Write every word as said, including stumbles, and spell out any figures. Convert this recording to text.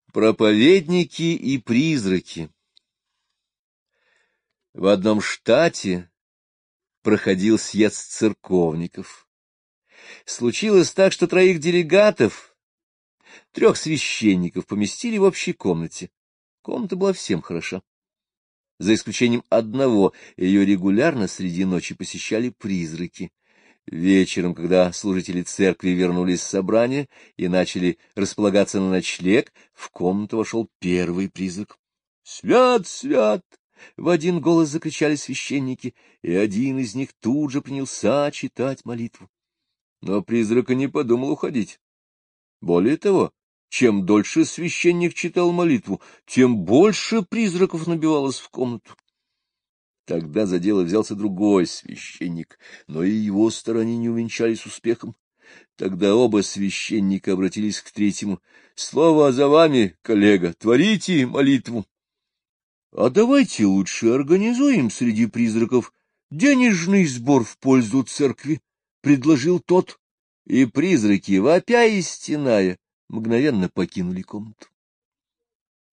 Проповедники и призраки. В одном штате проходил съезд церковников. Случилось так, что троих делегатов, трех священников поместили в общей комнате. Комната была всем хороша. За исключением одного, ее регулярно среди ночи посещали призраки. Вечером, когда служители церкви вернулись с собрания и начали располагаться на ночлег, в комнату вошел первый призрак. «Свят, свят!» — в один голос закричали священники, и один из них тут же принялся читать молитву. Но призрак и не подумал уходить. Более того, чем дольше священник читал молитву, тем больше призраков набивалось в комнату. Тогда за дело взялся другой священник, но и его старания не увенчались успехом. Тогда оба священника обратились к третьему. — Слово за вами, коллега, творите молитву. — А давайте лучше организуем среди призраков денежный сбор в пользу церкви, — предложил тот, и призраки, вопя и стеная, мгновенно покинули комнату.